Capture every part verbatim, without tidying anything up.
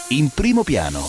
In primo piano.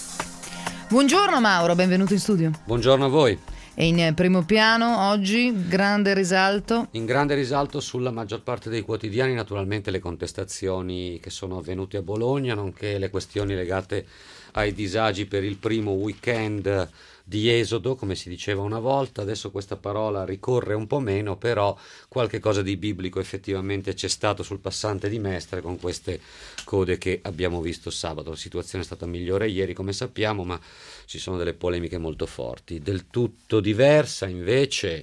Buongiorno Mauro, benvenuto in studio. Buongiorno a voi. E in primo piano oggi grande risalto. In grande risalto sulla maggior parte dei quotidiani, naturalmente le contestazioni che sono avvenute a Bologna, nonché le questioni legate ai disagi per il primo weekend di esodo, come si diceva una volta. Adesso questa parola ricorre un po' meno, però qualche cosa di biblico effettivamente c'è stato sul passante di Mestre con queste code che abbiamo visto sabato. La situazione è stata migliore ieri, come sappiamo, ma ci sono delle polemiche molto forti. Del tutto diversa invece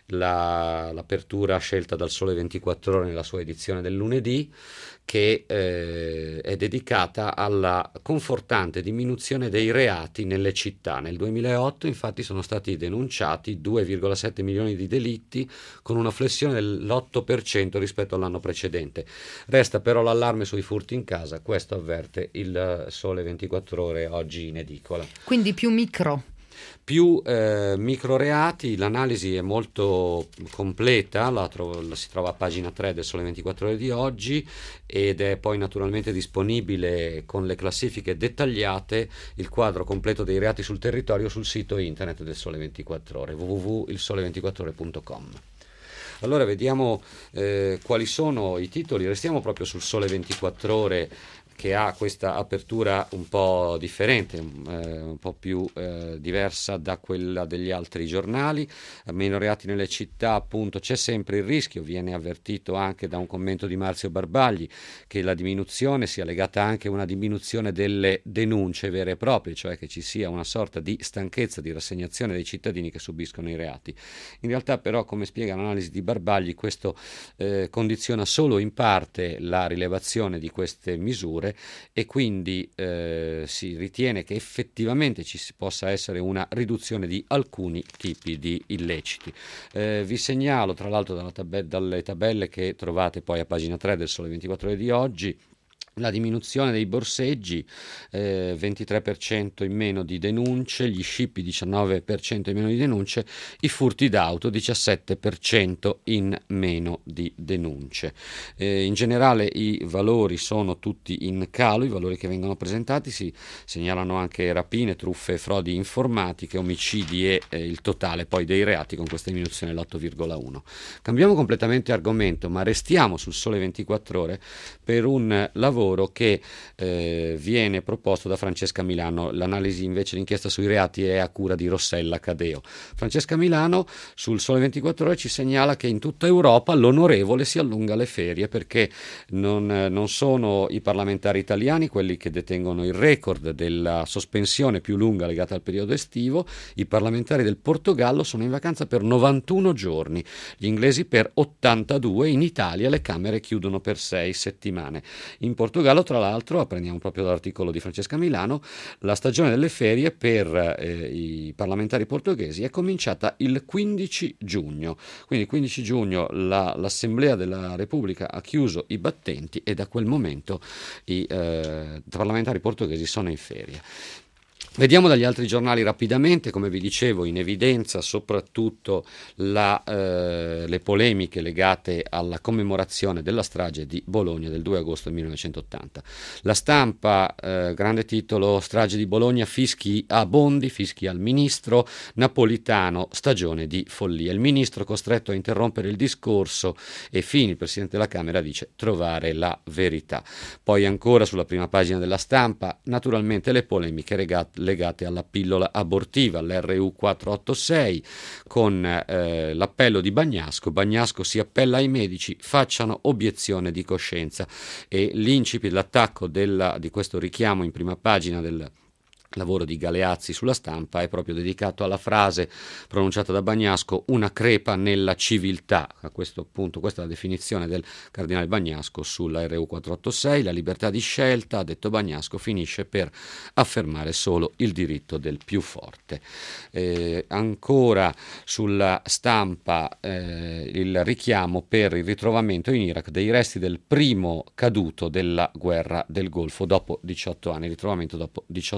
la, l'apertura scelta dal Sole ventiquattro Ore nella sua edizione del lunedì, che eh, è dedicata alla confortante diminuzione dei reati nelle città. Nel duemilaotto infatti sono stati denunciati due virgola sette milioni di delitti, con una flessione dell'otto per cento rispetto all'anno precedente. Resta però l'allarme sui furti in casa, questo avverte il Sole ventiquattro Ore oggi in edicola. Quindi più micro. Più eh, microreati, l'analisi è molto completa, la, trovo, la si trova a pagina tre del Sole ventiquattro Ore di oggi, ed è poi naturalmente disponibile con le classifiche dettagliate il quadro completo dei reati sul territorio sul sito internet del Sole ventiquattro Ore, w w w punto il sole ventiquattro ore punto com. Allora vediamo eh, quali sono i titoli. Restiamo proprio sul Sole ventiquattro Ore, che ha questa apertura un po' differente, eh, un po' più eh, diversa da quella degli altri giornali. Meno reati nelle città, appunto, c'è sempre il rischio, viene avvertito anche da un commento di Marzio Barbagli, che la diminuzione sia legata anche a una diminuzione delle denunce vere e proprie, cioè che ci sia una sorta di stanchezza, di rassegnazione dei cittadini che subiscono i reati. In realtà però, come spiega l'analisi di Barbagli, questo eh, condiziona solo in parte la rilevazione di queste misure, e quindi eh, si ritiene che effettivamente ci possa essere una riduzione di alcuni tipi di illeciti. Eh, vi segnalo tra l'altro dalla tab- dalle tabelle che trovate poi a pagina tre del Sole ventiquattro Ore di oggi la diminuzione dei borseggi, eh, ventitré per cento in meno di denunce, gli scippi diciannove per cento in meno di denunce, i furti d'auto diciassette per cento in meno di denunce. Eh, in generale i valori sono tutti in calo, i valori che vengono presentati, si segnalano anche rapine, truffe, frodi informatiche, omicidi e eh, il totale poi dei reati con questa diminuzione dell'otto virgola uno. Cambiamo completamente argomento, ma restiamo sul Sole ventiquattro Ore per un lavoro che eh, viene proposto da Francesca Milano. L'analisi invece, l'inchiesta sui reati è a cura di Rossella Cadeo. Francesca Milano sul Sole ventiquattro Ore ci segnala che in tutta Europa l'onorevole si allunga le ferie, perché non, non sono i parlamentari italiani quelli che detengono il record della sospensione più lunga legata al periodo estivo. I parlamentari del Portogallo sono in vacanza per novantuno giorni, gli inglesi per ottantadue, in Italia le Camere chiudono per sei settimane. In Portogallo, tra l'altro, apprendiamo proprio dall'articolo di Francesca Milano, la stagione delle ferie per eh, i parlamentari portoghesi è cominciata il quindici giugno. Quindi il quindici giugno la, l'Assemblea della Repubblica ha chiuso i battenti e da quel momento i eh, parlamentari portoghesi sono in ferie. Vediamo dagli altri giornali rapidamente, come vi dicevo, in evidenza soprattutto la, eh, le polemiche legate alla commemorazione della strage di Bologna del due agosto millenovecentottanta. La Stampa, eh, grande titolo: strage di Bologna, fischi a Bondi, fischi al ministro, Napolitano, stagione di follia. Il ministro costretto a interrompere il discorso e Fini, il presidente della Camera, dice trovare la verità. Poi ancora sulla prima pagina della Stampa, naturalmente le polemiche legate legate alla pillola abortiva, l'R U quattrocentottantasei, con eh, l'appello di Bagnasco. Bagnasco si appella ai medici, facciano obiezione di coscienza, e l'incipit, l'attacco della, di questo richiamo in prima pagina del lavoro di Galeazzi sulla Stampa è proprio dedicato alla frase pronunciata da Bagnasco: una crepa nella civiltà. A questo punto, questa è la definizione del cardinale Bagnasco sulla R U quattrocentottantasei. La libertà di scelta, ha detto Bagnasco, finisce per affermare solo il diritto del più forte. Eh, ancora sulla Stampa eh, il richiamo per il ritrovamento in Iraq dei resti del primo caduto della guerra del Golfo dopo diciotto anni, ritrovamento dopo diciotto anni.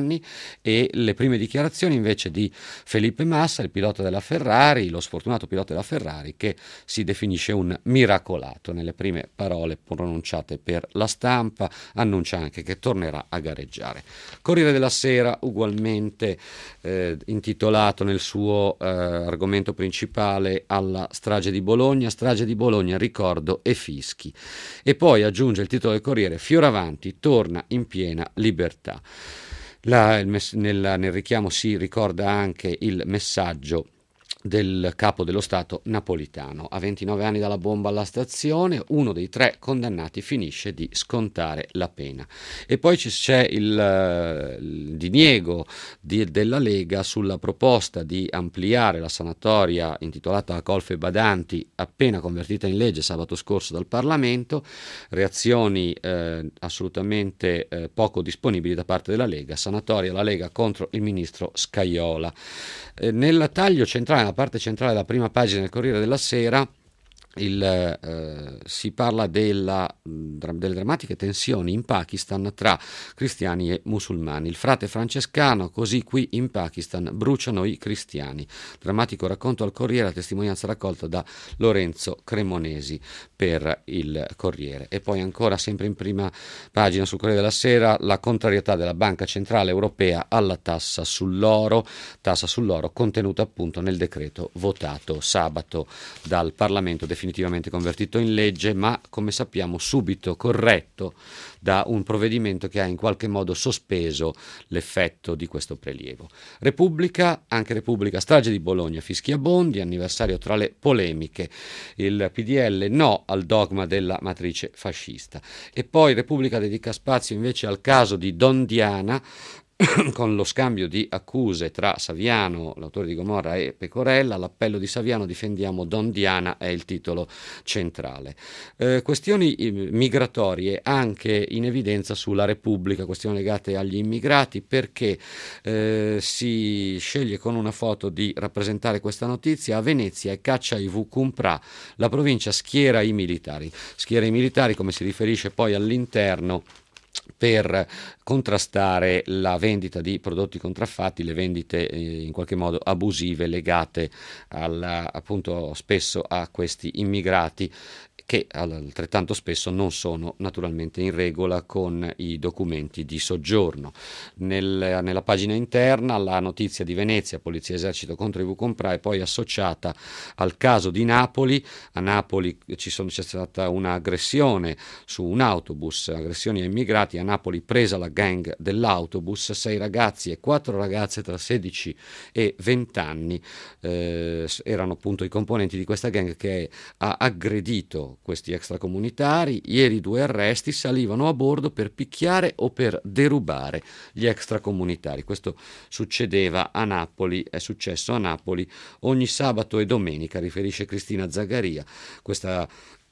anni, e le prime dichiarazioni invece di Felipe Massa, il pilota della Ferrari, lo sfortunato pilota della Ferrari, che si definisce un miracolato. Nelle prime parole pronunciate per la stampa annuncia anche che tornerà a gareggiare. Corriere della Sera ugualmente eh, intitolato nel suo eh, argomento principale alla strage di Bologna, strage di Bologna, ricordo e fischi. E poi aggiunge il titolo del Corriere: Fioravanti torna in piena libertà. La, il mess- nel, nel richiamo si ricorda anche il messaggio del capo dello Stato Napolitano. A ventinove anni dalla bomba alla stazione, uno dei tre condannati finisce di scontare la pena. E poi c'è il, il diniego di, della Lega sulla proposta di ampliare la sanatoria intitolata Colfe Badanti, appena convertita in legge sabato scorso dal Parlamento. Reazioni eh, assolutamente eh, poco disponibili da parte della Lega. Sanatoria la Lega contro il ministro Scajola. Eh, nel taglio centrale, nella parte centrale della prima pagina del Corriere della Sera, Il, eh, si parla della, delle drammatiche tensioni in Pakistan tra cristiani e musulmani. Il frate francescano: così qui in Pakistan bruciano i cristiani. Drammatico racconto al Corriere, la testimonianza raccolta da Lorenzo Cremonesi per il Corriere. E poi ancora, sempre in prima pagina sul Corriere della Sera, la contrarietà della Banca Centrale Europea alla tassa sull'oro, tassa sull'oro contenuta appunto nel decreto votato sabato dal Parlamento, definitivamente convertito in legge, ma come sappiamo subito corretto da un provvedimento che ha in qualche modo sospeso l'effetto di questo prelievo. Repubblica, anche Repubblica: strage di Bologna, fischiabondi, anniversario tra le polemiche, il P D L no al dogma della matrice fascista. E poi Repubblica dedica spazio invece al caso di Don Diana, con lo scambio di accuse tra Saviano, l'autore di Gomorra, e Pecorella. L'appello di Saviano: difendiamo Don Diana, è il titolo centrale. Eh, questioni migratorie anche in evidenza sulla Repubblica, questioni legate agli immigrati, perché eh, si sceglie con una foto di rappresentare questa notizia: a Venezia e caccia i Vucumpra, la provincia schiera i militari. Schiera i militari, come si riferisce poi all'interno, per contrastare la vendita di prodotti contraffatti, le vendite eh, in qualche modo abusive legate alla, appunto spesso a questi immigrati, che altrettanto spesso non sono naturalmente in regola con i documenti di soggiorno. Nel, nella pagina interna la notizia di Venezia, polizia e esercito contro i Vucumpra, è poi associata al caso di Napoli. A Napoli ci sono, c'è stata un'aggressione su un autobus, aggressioni a immigrati. A Napoli presa la gang dell'autobus, sei ragazzi e quattro ragazze tra sedici e venti anni eh, erano appunto i componenti di questa gang che ha aggredito questi extracomunitari. Ieri due arresti, salivano a bordo per picchiare o per derubare gli extracomunitari. Questo succedeva a Napoli, è successo a Napoli ogni sabato e domenica, riferisce Cristina Zagaria. Questa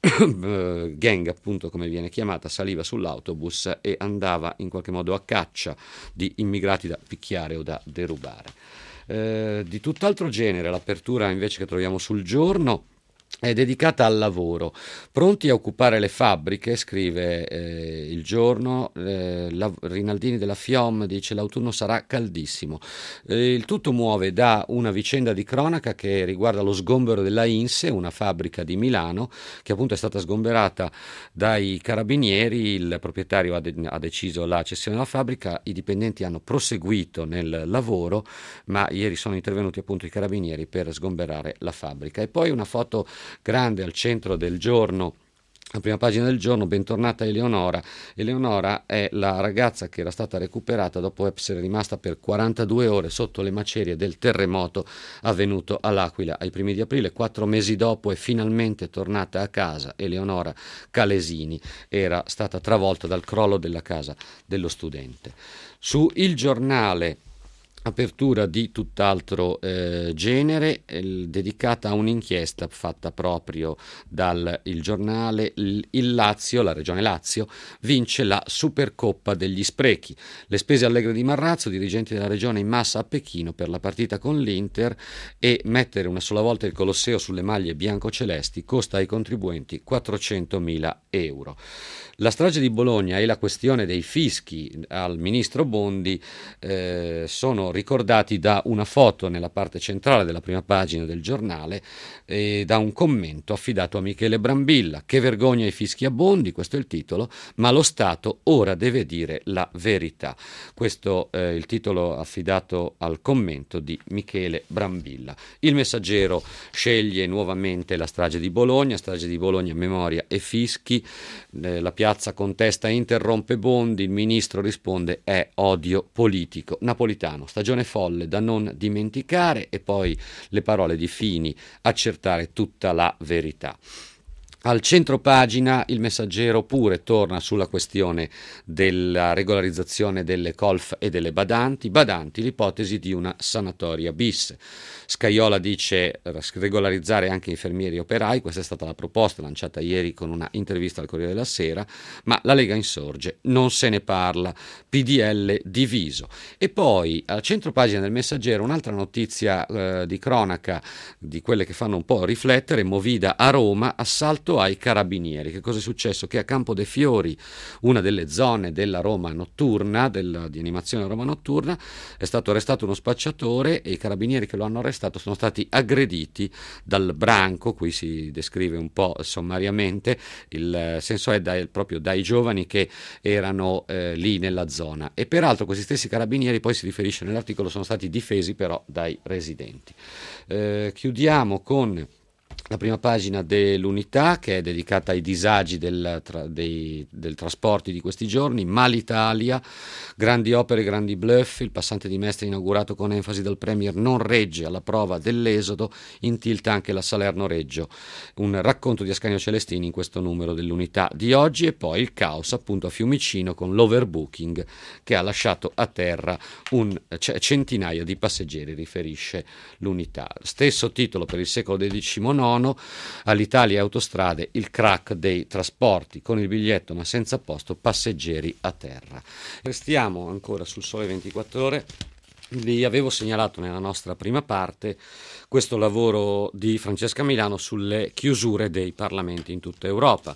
gang, appunto come viene chiamata, saliva sull'autobus e andava in qualche modo a caccia di immigrati da picchiare o da derubare. Eh, di tutt'altro genere l'apertura invece che troviamo sul Giorno è dedicata al lavoro. Pronti a occupare le fabbriche, scrive eh, il Giorno. eh, la, Rinaldini della FIOM dice: l'autunno sarà caldissimo. Eh, il tutto muove da una vicenda di cronaca che riguarda lo sgombero della INSE, una fabbrica di Milano che appunto è stata sgomberata dai carabinieri. Il proprietario ha, de- ha deciso la cessione della fabbrica, i dipendenti hanno proseguito nel lavoro, ma ieri sono intervenuti appunto i carabinieri per sgomberare la fabbrica. E poi una foto grande al centro del Giorno, la prima pagina del Giorno: bentornata Eleonora. Eleonora è la ragazza che era stata recuperata dopo essere rimasta per quarantadue ore sotto le macerie del terremoto avvenuto all'Aquila ai primi di aprile. Quattro mesi dopo è finalmente tornata a casa. Eleonora Calesini era stata travolta dal crollo della casa dello studente. Su Il Giornale Apertura di tutt'altro eh, genere, eh, dedicata a un'inchiesta fatta proprio dal il giornale il, il Lazio, la regione Lazio, vince la Supercoppa degli sprechi. Le spese allegre di Marrazzo, dirigenti della regione in massa a Pechino per la partita con l'Inter, e mettere una sola volta il Colosseo sulle maglie biancocelesti costa ai contribuenti quattrocentomila euro. La strage di Bologna e la questione dei fischi al ministro Bondi eh, sono ricordati da una foto nella parte centrale della prima pagina del giornale e da un commento affidato a Michele Brambilla. Che vergogna i fischi a Bondi, questo è il titolo, ma lo Stato ora deve dire la verità. Questo è il titolo affidato al commento di Michele Brambilla. Il Messaggero sceglie nuovamente la strage di Bologna, strage di Bologna, memoria e fischi. Eh, la piazza contesta e interrompe Bondi, il ministro risponde è odio politico. Napolitano, stagione folle da non dimenticare, e poi le parole di Fini, accertare tutta la verità. Al centro pagina il Messaggero pure torna sulla questione della regolarizzazione delle colf e delle badanti. Badanti, l'ipotesi di una sanatoria bis. Scajola dice regolarizzare anche infermieri e operai, questa è stata la proposta lanciata ieri con una intervista al Corriere della Sera, ma la Lega insorge, non se ne parla, P D L diviso. E poi al centro pagina del Messaggero un'altra notizia eh, di cronaca, di quelle che fanno un po' riflettere. Movida a Roma, assalto ai carabinieri. Che cosa è successo? Che a Campo dei Fiori, una delle zone della Roma notturna, della, di animazione Roma notturna, è stato arrestato uno spacciatore e i carabinieri che lo hanno arrestato sono stati aggrediti dal branco. Qui si descrive un po' sommariamente, il senso è dai, proprio dai giovani che erano eh, lì nella zona, e peraltro questi stessi carabinieri, poi si riferisce nell'articolo, sono stati difesi però dai residenti. Eh, chiudiamo con la prima pagina dell'Unità, che è dedicata ai disagi del, tra, dei, del trasporti di questi giorni. Malitalia, grandi opere, grandi bluff, il passante di Mestre inaugurato con enfasi dal Premier non regge alla prova dell'esodo, in tilt anche la Salerno-Reggio. Un racconto di Ascanio Celestini in questo numero dell'Unità di oggi, e poi il caos appunto a Fiumicino con l'overbooking che ha lasciato a terra un c- centinaia di passeggeri, riferisce l'Unità. Stesso titolo per il secolo diciannove, all'Italia e autostrade, il crack dei trasporti, con il biglietto ma senza posto, passeggeri a terra. Restiamo ancora sul Sole ventiquattro Ore. Vi avevo segnalato nella nostra prima parte questo lavoro di Francesca Milano sulle chiusure dei parlamenti in tutta Europa.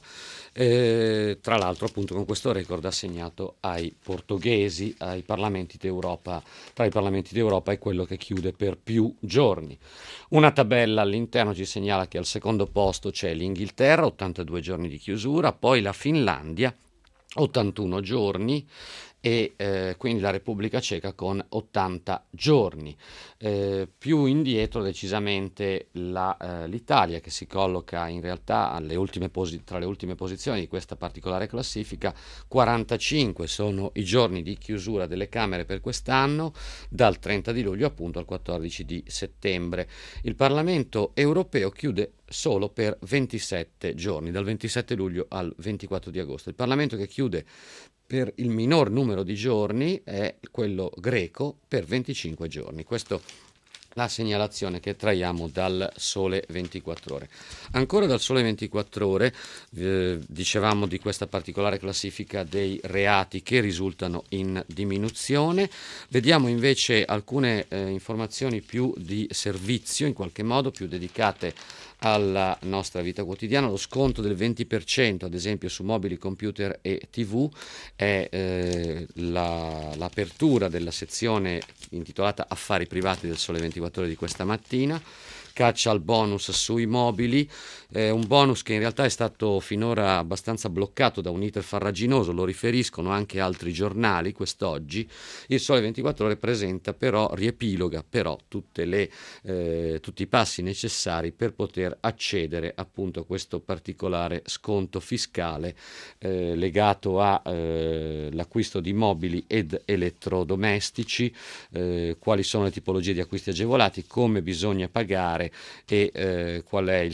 Eh, tra l'altro appunto con questo record assegnato ai portoghesi, ai parlamenti d'Europa. Tra i parlamenti d'Europa è quello che chiude per più giorni. Una tabella all'interno ci segnala che al secondo posto c'è l'Inghilterra, ottantadue giorni di chiusura, poi la Finlandia, ottantuno giorni, e eh, quindi la Repubblica Ceca con ottanta giorni. Eh, più indietro decisamente la, eh, l'Italia, che si colloca in realtà alle ultime posi- tra le ultime posizioni di questa particolare classifica. quarantacinque sono i giorni di chiusura delle Camere per quest'anno, dal trenta di luglio appunto al quattordici di settembre. Il Parlamento europeo chiude solo per ventisette giorni, dal ventisette luglio al ventiquattro di agosto. Il Parlamento che chiude per il minor numero di giorni è quello greco, per venticinque giorni. Questo la segnalazione che traiamo dal Sole ventiquattro Ore. Ancora dal Sole ventiquattro Ore eh, dicevamo di questa particolare classifica dei reati che risultano in diminuzione. Vediamo invece alcune eh, informazioni più di servizio, in qualche modo più dedicate alla nostra vita quotidiana. Lo sconto del venti per cento ad esempio su mobili, computer e tv è eh, la, l'apertura della sezione intitolata Affari privati del Sole ventiquattro Ore di questa mattina. Caccia al bonus sui mobili, eh, un bonus che in realtà è stato finora abbastanza bloccato da un iter farraginoso, lo riferiscono anche altri giornali quest'oggi. Il Sole ventiquattro Ore presenta però, riepiloga però tutte le, eh, tutti i passi necessari per poter accedere appunto a questo particolare sconto fiscale eh, legato all'acquisto eh, di mobili ed elettrodomestici, eh, quali sono le tipologie di acquisti agevolati, come bisogna pagare e eh, qual è il tetto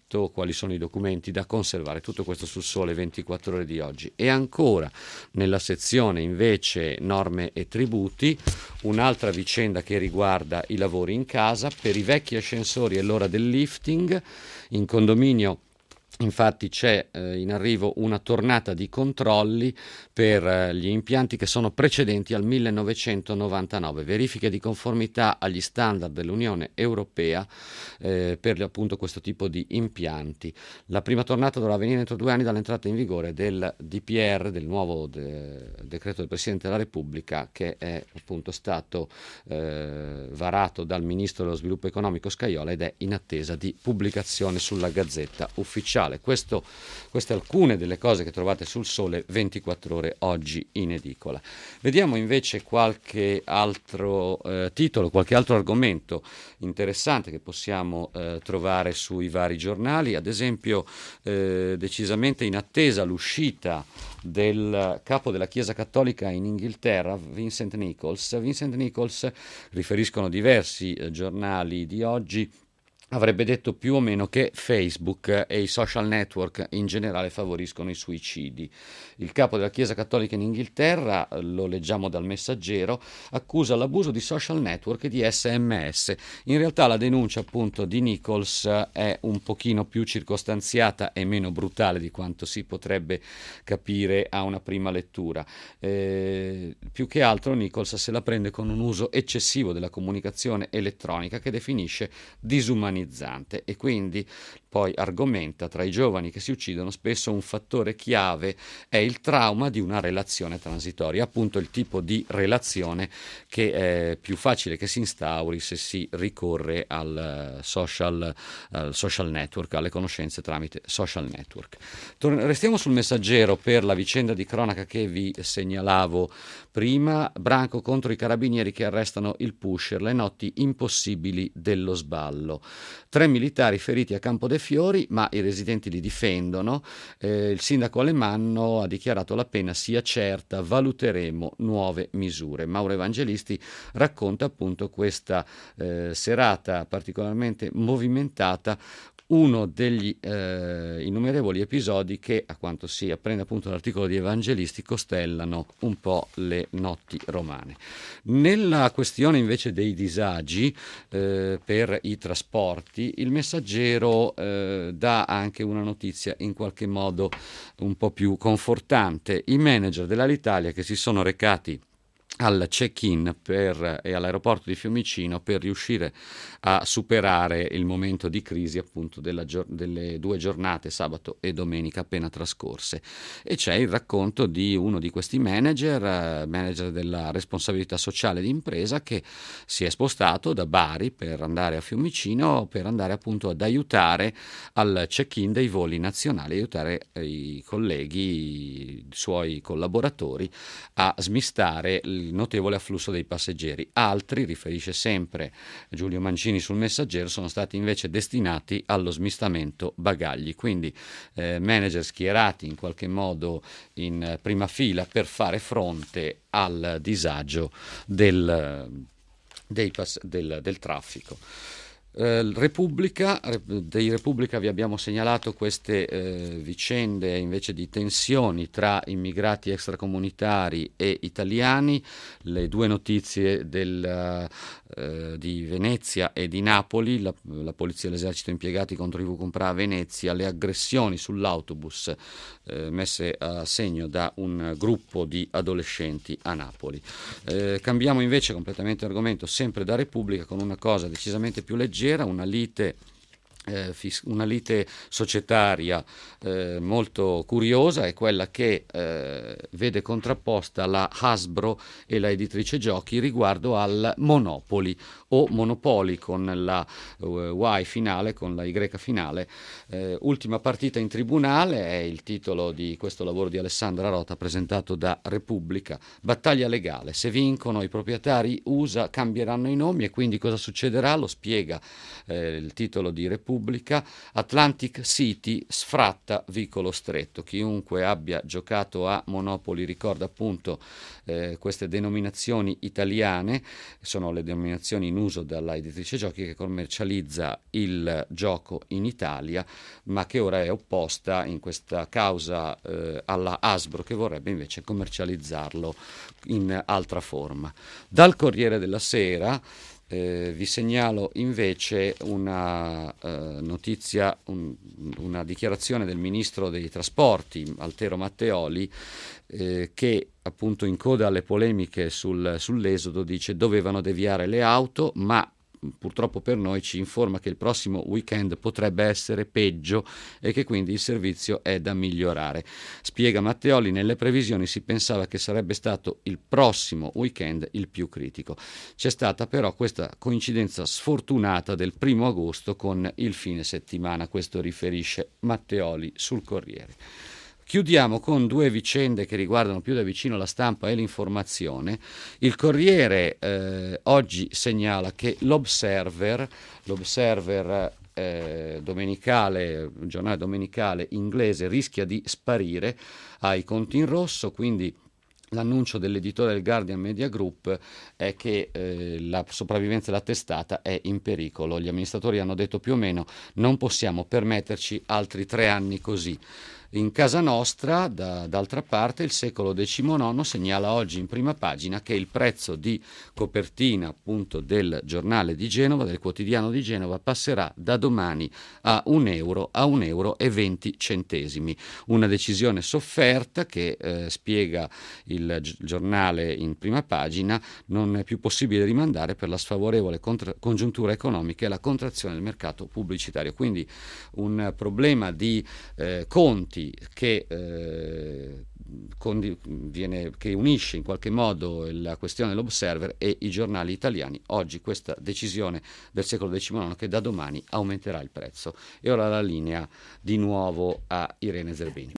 fatto, quali sono i documenti da conservare. Tutto questo sul Sole ventiquattro Ore di oggi. E ancora nella sezione invece norme e tributi, un'altra vicenda che riguarda i lavori in casa. Per i vecchi ascensori è l'ora del lifting. In condominio infatti c'è eh, in arrivo una tornata di controlli per eh, gli impianti che sono precedenti al millenovecentonovantanove, verifiche di conformità agli standard dell'Unione Europea eh, per appunto questo tipo di impianti. La prima tornata dovrà avvenire entro due anni dall'entrata in vigore del D P R, del nuovo de- decreto del Presidente della Repubblica, che è appunto stato eh, varato dal Ministro dello Sviluppo Economico Scajola ed è in attesa di pubblicazione sulla Gazzetta Ufficiale. Questo, queste alcune delle cose che trovate sul Sole ventiquattro Ore oggi in edicola. Vediamo invece qualche altro eh, titolo, qualche altro argomento interessante che possiamo eh, trovare sui vari giornali. Ad esempio, eh, decisamente in attesa l'uscita del capo della Chiesa Cattolica in Inghilterra, Vincent Nichols. Vincent Nichols, riferiscono diversi eh, giornali di oggi, avrebbe detto più o meno che Facebook e i social network in generale favoriscono i suicidi. Il capo della Chiesa Cattolica in Inghilterra, lo leggiamo dal Messaggero, accusa l'abuso di social network e di S M S. In realtà la denuncia appunto di Nichols è un pochino più circostanziata e meno brutale di quanto si potrebbe capire a una prima lettura. Eh, più che altro Nichols se la prende con un uso eccessivo della comunicazione elettronica che definisce disumanizzante, e quindi poi argomenta: tra i giovani che si uccidono spesso un fattore chiave è il trauma di una relazione transitoria, appunto il tipo di relazione che è più facile che si instauri se si ricorre al social, al social network, alle conoscenze tramite social network. Tor- restiamo sul Messaggero per la vicenda di cronaca che vi segnalavo prima. Branco contro i carabinieri che arrestano il pusher, le notti impossibili dello sballo. Tre militari feriti a Campo dei Fiori, ma i residenti li difendono. Eh, il sindaco Alemanno ha dichiarato: la pena sia certa, valuteremo nuove misure. Mauro Evangelisti racconta appunto questa eh, serata particolarmente movimentata, uno degli eh, innumerevoli episodi che, a quanto si apprende appunto dall'articolo di Evangelisti, costellano un po' le notti romane. Nella questione invece dei disagi eh, per i trasporti, il Messaggero eh, dà anche una notizia in qualche modo un po' più confortante. I manager dell'Alitalia che si sono recati al check-in per, e all'aeroporto di Fiumicino per riuscire a superare il momento di crisi appunto della, delle due giornate, sabato e domenica appena trascorse. E c'è il racconto di uno di questi manager, manager della responsabilità sociale di impresa, che si è spostato da Bari per andare a Fiumicino per andare appunto ad aiutare al check-in dei voli nazionali, aiutare i colleghi, i suoi collaboratori a smistare il notevole afflusso dei passeggeri. Altri, riferisce sempre Giulio Mancini sul Messaggero, sono stati invece destinati allo smistamento bagagli, quindi eh, manager schierati in qualche modo in prima fila per fare fronte al disagio del, dei pass- del, del traffico. Uh, Repubblica, dei Repubblica vi abbiamo segnalato queste eh, vicende invece di tensioni tra immigrati extracomunitari e italiani, le due notizie del, uh, di Venezia e di Napoli, la, la polizia e l'esercito impiegati contro i Vucumprà a Venezia, le aggressioni sull'autobus eh, messe a segno da un gruppo di adolescenti a Napoli. Eh, cambiamo invece completamente argomento, sempre da Repubblica, con una cosa decisamente più leggera, una lite Eh, fis- una lite societaria eh, molto curiosa, è quella che eh, vede contrapposta la Hasbro e la editrice giochi riguardo al Monopoly o Monopoli con la uh, Y finale, con la Y finale. Eh, ultima partita in tribunale è il titolo di questo lavoro di Alessandra Rota presentato da Repubblica. Battaglia legale, se vincono i proprietari U S A cambieranno i nomi, e quindi cosa succederà? Lo spiega eh, il titolo di Repubblica Repubblica, Atlantic City sfratta vicolo stretto. Chiunque abbia giocato a Monopoli ricorda appunto eh, queste denominazioni italiane, sono le denominazioni in uso dalla editrice Giochi che commercializza il gioco in Italia, ma che ora è opposta in questa causa eh, alla Hasbro, che vorrebbe invece commercializzarlo in altra forma. Dal Corriere della Sera Eh, vi segnalo invece una eh, notizia, un, una dichiarazione del ministro dei trasporti Altero Matteoli eh, che appunto in coda alle polemiche sul, sull'esodo dice dovevano deviare le auto, ma purtroppo per noi ci informa che il prossimo weekend potrebbe essere peggio e che quindi il servizio è da migliorare. Spiega Matteoli, nelle previsioni si pensava che sarebbe stato il prossimo weekend il più critico. C'è stata però questa coincidenza sfortunata del primo agosto con il fine settimana, questo riferisce Matteoli sul Corriere. Chiudiamo con due vicende che riguardano più da vicino la stampa e l'informazione. Il Corriere eh, oggi segnala che l'Observer, l'Observer eh, domenicale, un giornale domenicale inglese, rischia di sparire, ha i conti in rosso, quindi l'annuncio dell'editore del Guardian Media Group è che eh, la sopravvivenza della testata è in pericolo. Gli amministratori hanno detto più o meno non possiamo permetterci altri tre anni così. In casa nostra, da, d'altra parte, il Secolo diciannove segnala oggi in prima pagina che il prezzo di copertina appunto del giornale di Genova, del quotidiano di Genova, passerà da domani a un euro a un euro e venti centesimi. Una decisione sofferta che eh, spiega il gi- giornale in prima pagina, non è più possibile rimandare per la sfavorevole contra- congiuntura economica e la contrazione del mercato pubblicitario. Quindi un problema di eh, conti che, eh, condi- viene, che unisce in qualche modo la questione dell'Observer e i giornali italiani. Oggi questa decisione del Secolo diciannove che da domani aumenterà il prezzo. E ora la linea di nuovo a Irene Zerbini.